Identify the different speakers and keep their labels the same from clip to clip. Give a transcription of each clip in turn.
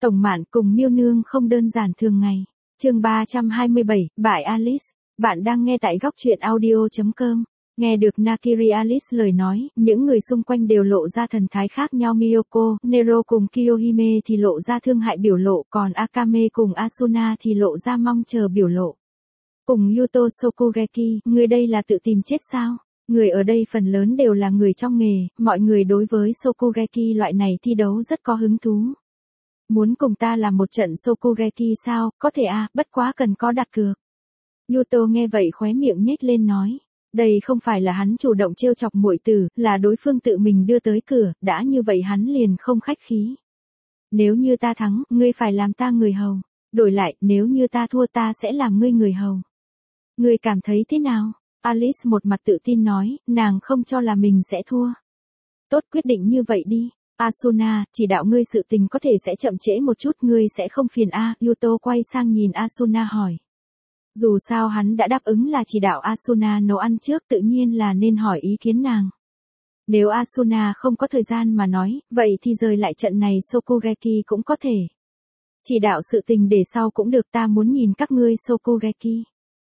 Speaker 1: Tổng Mạn cùng Miêu Nương không đơn giản thường ngày. Chương 327, Bại Alice. Bạn đang nghe tại góc truyện audio.com. Nghe được Nakiri Alice lời nói, những người xung quanh đều lộ ra thần thái khác nhau. Miyoko, Nero cùng Kiyohime thì lộ ra thương hại biểu lộ, còn Akame cùng Asuna thì lộ ra mong chờ biểu lộ. Cùng Yuto Shokugeki, người đây là tự tìm chết sao? Người ở đây phần lớn đều là người trong nghề, mọi người đối với Shokugeki loại này thi đấu rất có hứng thú. Muốn cùng ta làm một trận Shokugeki sao, có thể à, bất quá cần có đặt cược. Yuto nghe vậy khóe miệng nhếch lên nói. Đây không phải là hắn chủ động trêu chọc muội tử, là đối phương tự mình đưa tới cửa, đã như vậy hắn liền không khách khí. Nếu như ta thắng, ngươi phải làm ta người hầu. Đổi lại, nếu như ta thua ta sẽ làm ngươi người hầu. Ngươi cảm thấy thế nào? Alice một mặt tự tin nói, nàng không cho là mình sẽ thua. Tốt, quyết định như vậy đi. Asuna, chỉ đạo ngươi sự tình có thể sẽ chậm trễ một chút, ngươi sẽ không phiền a? Yuto quay sang nhìn Asuna hỏi. Dù sao hắn đã đáp ứng là chỉ đạo Asuna nấu ăn trước, tự nhiên là nên hỏi ý kiến nàng. Nếu Asuna không có thời gian mà nói, vậy thì rời lại trận này Shokugeki cũng có thể. Chỉ đạo sự tình để sau cũng được, ta muốn nhìn các ngươi Shokugeki.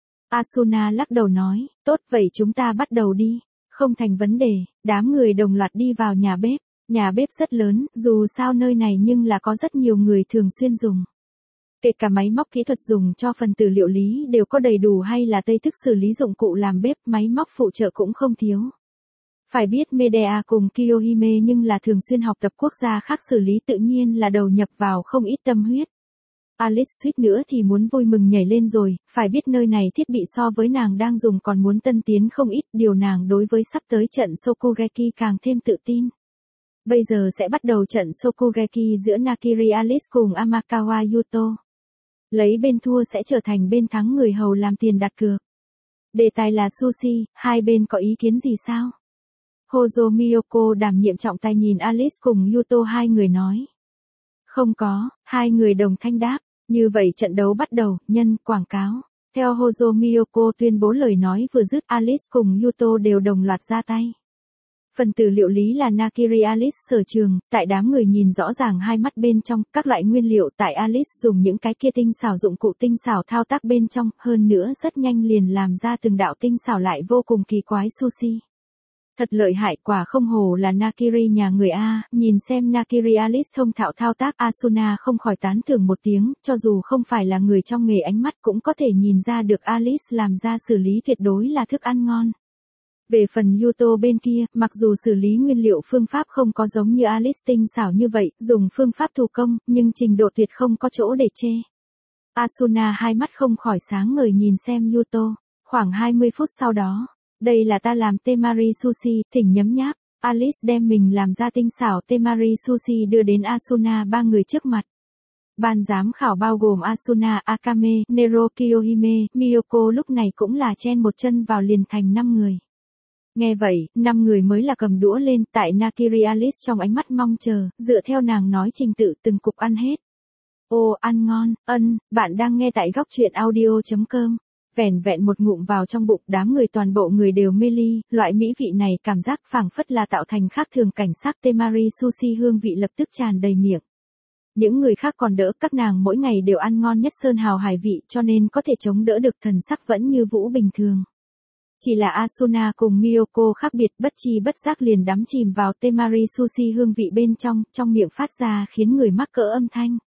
Speaker 1: Asuna lắc đầu nói, tốt vậy chúng ta bắt đầu đi. Không thành vấn đề, đám người đồng loạt đi vào nhà bếp. Nhà bếp rất lớn, dù sao nơi này nhưng là có rất nhiều người thường xuyên dùng. Kể cả máy móc kỹ thuật dùng cho phần tử liệu lý đều có đầy đủ, hay là tây thức xử lý dụng cụ làm bếp, máy móc phụ trợ cũng không thiếu. Phải biết Medea cùng Kiyohime nhưng là thường xuyên học tập quốc gia khác xử lý, tự nhiên là đầu nhập vào không ít tâm huyết. Alice suýt nữa thì muốn vui mừng nhảy lên rồi, phải biết nơi này thiết bị so với nàng đang dùng còn muốn tân tiến không ít, điều nàng đối với sắp tới trận Shokugeki càng thêm tự tin. Bây giờ sẽ bắt đầu trận Shokugeki giữa Nakiri Alice cùng Amakawa Yuto. Lấy bên thua sẽ trở thành bên thắng người hầu làm tiền đặt cược. Đề tài là sushi, hai bên có ý kiến gì sao? Hozo Miyoko đảm nhiệm trọng tài nhìn Alice cùng Yuto hai người nói. Không có, hai người đồng thanh đáp. Như vậy trận đấu bắt đầu, nhân quảng cáo. Theo Hozo Miyoko tuyên bố lời nói vừa dứt, Alice cùng Yuto đều đồng loạt ra tay. Phần tử liệu lý là Nakiri Alice sở trường, tại đám người nhìn rõ ràng hai mắt bên trong, các loại nguyên liệu tại Alice dùng những cái kia tinh xảo dụng cụ tinh xảo thao tác bên trong, hơn nữa rất nhanh liền làm ra từng đạo tinh xảo lại vô cùng kỳ quái sushi. Thật lợi hại, quả không hồ là Nakiri nhà người A, nhìn xem Nakiri Alice thông thạo thao tác, Asuna không khỏi tán thưởng một tiếng, cho dù không phải là người trong nghề ánh mắt cũng có thể nhìn ra được Alice làm ra xử lý tuyệt đối là thức ăn ngon. Về phần Yuto bên kia, mặc dù xử lý nguyên liệu phương pháp không có giống như Alice tinh xảo như vậy, dùng phương pháp thủ công, nhưng trình độ tuyệt không có chỗ để chê. Asuna hai mắt không khỏi sáng ngời nhìn xem Yuto. Khoảng 20 phút sau đó, đây là ta làm temari sushi, thỉnh nhấm nháp. Alice đem mình làm ra tinh xảo temari sushi đưa đến Asuna ba người trước mặt. Ban giám khảo bao gồm Asuna, Akame, Nero, Kiyohime, Miyoko lúc này cũng là chen một chân vào liền thành 5 người. Nghe vậy, 5 người mới là cầm đũa lên, tại Nakiri Alice trong ánh mắt mong chờ, dựa theo nàng nói trình tự từng cục ăn hết. Ô, ăn ngon, bạn đang nghe tại góc truyện audio.com. Vẻn vẹn một ngụm vào trong bụng, đám người toàn bộ người đều mê ly, loại mỹ vị này cảm giác phảng phất là tạo thành khác thường cảnh sắc, temari sushi hương vị lập tức tràn đầy miệng. Những người khác còn đỡ, các nàng mỗi ngày đều ăn ngon nhất sơn hào hải vị, cho nên có thể chống đỡ được, thần sắc vẫn như vũ bình thường. Chỉ là Asuna cùng Miyoko khác biệt, bất chi bất giác liền đắm chìm vào temari sushi hương vị bên trong, trong miệng phát ra khiến người mắc cỡ âm thanh.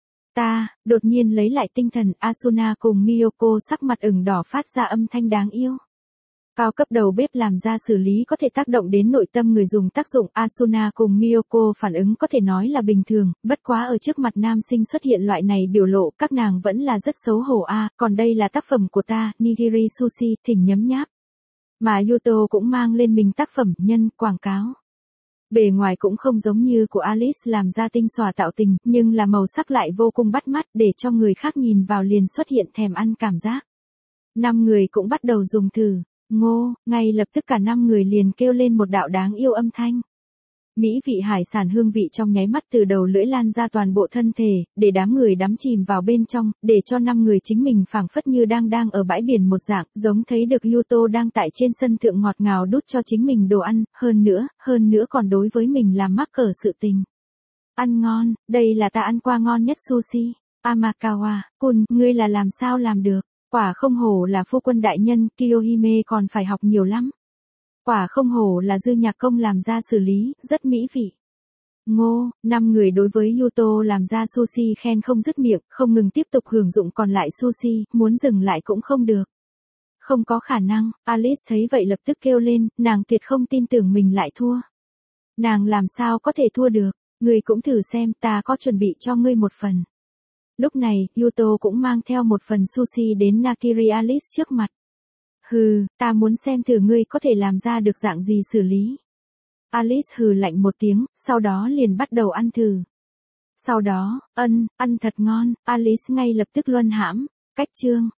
Speaker 1: Đột nhiên lấy lại tinh thần, Asuna cùng Miyoko sắc mặt ửng đỏ phát ra âm thanh đáng yêu. Cao cấp đầu bếp làm ra xử lý có thể tác động đến nội tâm người dùng, tác dụng Asuna cùng Miyoko phản ứng có thể nói là bình thường, bất quá ở trước mặt nam sinh xuất hiện loại này biểu lộ, các nàng vẫn là rất xấu hổ a. Còn đây là tác phẩm của ta, nigiri sushi, thỉnh nhấm nháp. Mà Yuto cũng mang lên mình tác phẩm, nhân quảng cáo. Bề ngoài cũng không giống như của Alice làm ra tinh xảo tạo tình, nhưng là màu sắc lại vô cùng bắt mắt, để cho người khác nhìn vào liền xuất hiện thèm ăn cảm giác. 5 người cũng bắt đầu dùng thử. Ngô, ngay lập tức cả 5 người liền kêu lên một đạo đáng yêu âm thanh. Mỹ vị hải sản hương vị trong nháy mắt từ đầu lưỡi lan ra toàn bộ thân thể, để đám người đắm chìm vào bên trong, để cho 5 người chính mình phảng phất như đang ở bãi biển một dạng, giống thấy được Yuto đang tại trên sân thượng ngọt ngào đút cho chính mình đồ ăn, hơn nữa còn đối với mình làm mắc cỡ sự tình. Ăn ngon, đây là ta ăn qua ngon nhất sushi. Amakawa-kun, ngươi là làm sao làm được? Quả không hổ là phu quân đại nhân, Kiyohime còn phải học nhiều lắm. Quả không hổ là dư nhạc công làm ra xử lý, rất mỹ vị. Ngô, 5 người đối với Yuto làm ra sushi khen không dứt miệng, không ngừng tiếp tục hưởng dụng còn lại sushi, muốn dừng lại cũng không được. Không có khả năng, Alice thấy vậy lập tức kêu lên, nàng tuyệt không tin tưởng mình lại thua. Nàng làm sao có thể thua được, ngươi cũng thử xem, ta có chuẩn bị cho ngươi một phần. Lúc này, Yuto cũng mang theo một phần sushi đến Nakiri Alice trước mặt. Hừ, ta muốn xem thử ngươi có thể làm ra được dạng gì xử lý. Alice hừ lạnh một tiếng, sau đó liền bắt đầu ăn thử. Sau đó, ăn thật ngon, Alice ngay lập tức luân hãm. Cách chương